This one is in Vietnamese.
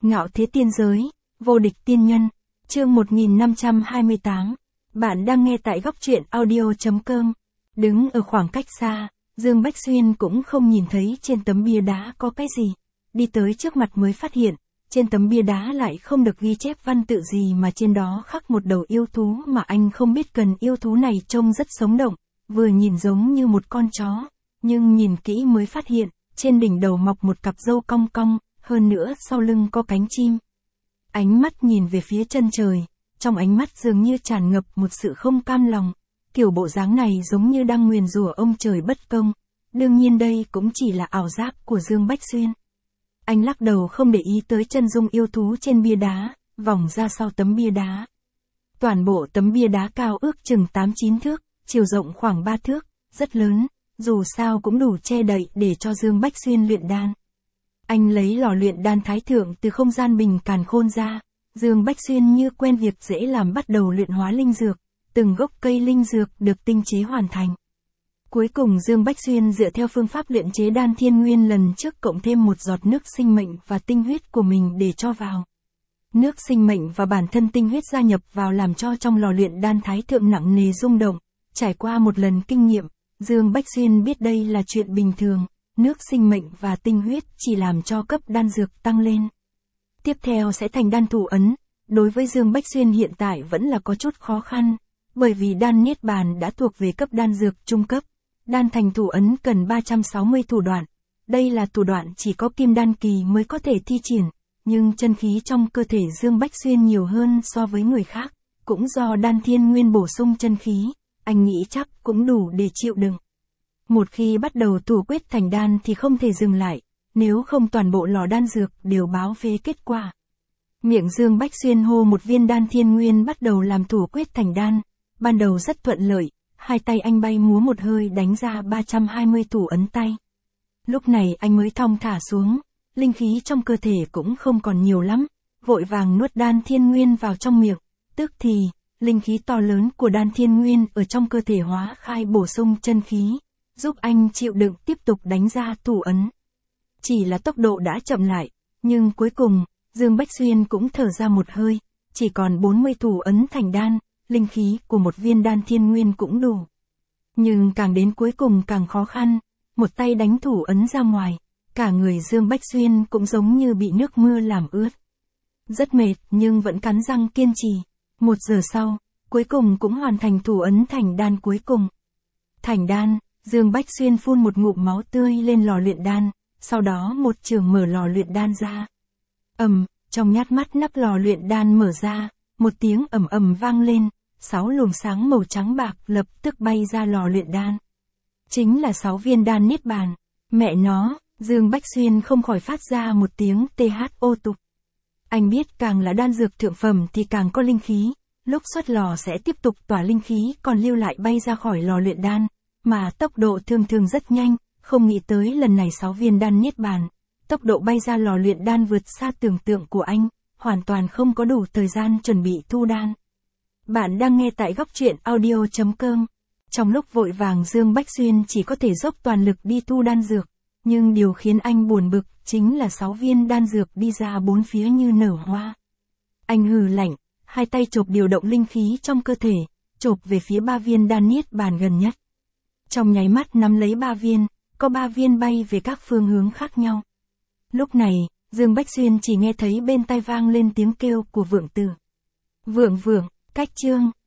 Ngạo thế tiên giới, vô địch tiên nhân, chương 1528. Bạn đang nghe tại góc truyện audio.com. Đứng ở khoảng cách xa, Dương Bách Xuyên cũng không nhìn thấy trên tấm bia đá có cái gì. Đi tới trước mặt mới phát hiện, trên tấm bia đá lại không được ghi chép văn tự gì mà trên đó khắc một đầu yêu thú mà anh không biết. Cần yêu thú này trông rất sống động, vừa nhìn giống như một con chó, nhưng nhìn kỹ mới phát hiện, trên đỉnh đầu mọc một cặp râu cong cong, hơn nữa sau lưng có cánh chim. Ánh mắt nhìn về phía chân trời, trong ánh mắt dường như tràn ngập một sự không cam lòng, kiểu bộ dáng này giống như đang nguyền rủa ông trời bất công. Đương nhiên đây cũng chỉ là ảo giác của Dương Bách Xuyên. Anh lắc đầu không để ý tới chân dung yêu thú trên bia đá, vòng ra sau tấm bia đá. Toàn bộ tấm bia đá cao ước chừng 8-9 thước, chiều rộng khoảng 3 thước, rất lớn, dù sao cũng đủ che đậy để cho Dương Bách Xuyên luyện đan. Anh lấy lò luyện đan thái thượng từ không gian bình càn khôn ra, Dương Bách Xuyên như quen việc dễ làm bắt đầu luyện hóa linh dược, từng gốc cây linh dược được tinh chế hoàn thành. Cuối cùng Dương Bách Xuyên dựa theo phương pháp luyện chế đan thiên nguyên lần trước cộng thêm một giọt nước sinh mệnh và tinh huyết của mình để cho vào. Nước sinh mệnh và bản thân tinh huyết gia nhập vào làm cho trong lò luyện đan thái thượng nặng nề rung động. Trải qua một lần kinh nghiệm, Dương Bách Xuyên biết đây là chuyện bình thường, nước sinh mệnh và tinh huyết chỉ làm cho cấp đan dược tăng lên. Tiếp theo sẽ thành đan thủ ấn, đối với Dương Bách Xuyên hiện tại vẫn là có chút khó khăn, bởi vì đan niết bàn đã thuộc về cấp đan dược trung cấp. Đan thành thủ ấn cần 360 thủ đoạn, đây là thủ đoạn chỉ có kim đan kỳ mới có thể thi triển, nhưng chân khí trong cơ thể Dương Bách Xuyên nhiều hơn so với người khác, cũng do đan thiên nguyên bổ sung chân khí, anh nghĩ chắc cũng đủ để chịu đựng. Một khi bắt đầu thủ quyết thành đan thì không thể dừng lại, nếu không toàn bộ lò đan dược đều báo về kết quả. Miệng Dương Bách Xuyên hô một viên đan thiên nguyên bắt đầu làm thủ quyết thành đan, ban đầu rất thuận lợi. Hai tay anh bay múa một hơi đánh ra 320 thủ ấn tay. Lúc này anh mới thong thả xuống, linh khí trong cơ thể cũng không còn nhiều lắm, vội vàng nuốt đan thiên nguyên vào trong miệng, tức thì, linh khí to lớn của đan thiên nguyên ở trong cơ thể hóa khai bổ sung chân khí, giúp anh chịu đựng tiếp tục đánh ra thủ ấn. Chỉ là tốc độ đã chậm lại, nhưng cuối cùng, Dương Bách Xuyên cũng thở ra một hơi, chỉ còn 40 thủ ấn thành đan. Linh khí của một viên đan thiên nguyên cũng đủ. Nhưng càng đến cuối cùng càng khó khăn, một tay đánh thủ ấn ra ngoài, cả người Dương Bách Xuyên cũng giống như bị nước mưa làm ướt. Rất mệt nhưng vẫn cắn răng kiên trì. 1 giờ sau, cuối cùng cũng hoàn thành thủ ấn thành đan cuối cùng. Thành đan, Dương Bách Xuyên phun một ngụm máu tươi lên lò luyện đan, sau đó một chưởng mở lò luyện đan ra. Trong nhát mắt nắp lò luyện đan mở ra, một tiếng ầm ầm vang lên. 6 luồng sáng màu trắng bạc lập tức bay ra lò luyện đan. Chính là 6 viên đan niết bàn. Mẹ nó, Dương Bách Xuyên không khỏi phát ra một tiếng THO tục. Anh biết càng là đan dược thượng phẩm thì càng có linh khí, lúc xuất lò sẽ tiếp tục tỏa linh khí còn lưu lại bay ra khỏi lò luyện đan, mà tốc độ thường rất nhanh, không nghĩ tới lần này 6 viên đan niết bàn. Tốc độ bay ra lò luyện đan vượt xa tưởng tượng của anh, hoàn toàn không có đủ thời gian chuẩn bị thu đan. Bạn đang nghe tại góc truyện audio.com. Trong lúc vội vàng Dương Bách Xuyên chỉ có thể dốc toàn lực đi thu đan dược, nhưng điều khiến anh buồn bực chính là 6 viên đan dược đi ra bốn phía như nở hoa. Anh hừ lạnh, hai tay chộp điều động linh khí trong cơ thể, chộp về phía 3 viên đan niết bàn gần nhất. Trong nháy mắt nắm lấy 3 viên, có 3 viên bay về các phương hướng khác nhau. Lúc này, Dương Bách Xuyên chỉ nghe thấy bên tai vang lên tiếng kêu của Vượng Tử. Vượng, cách chương,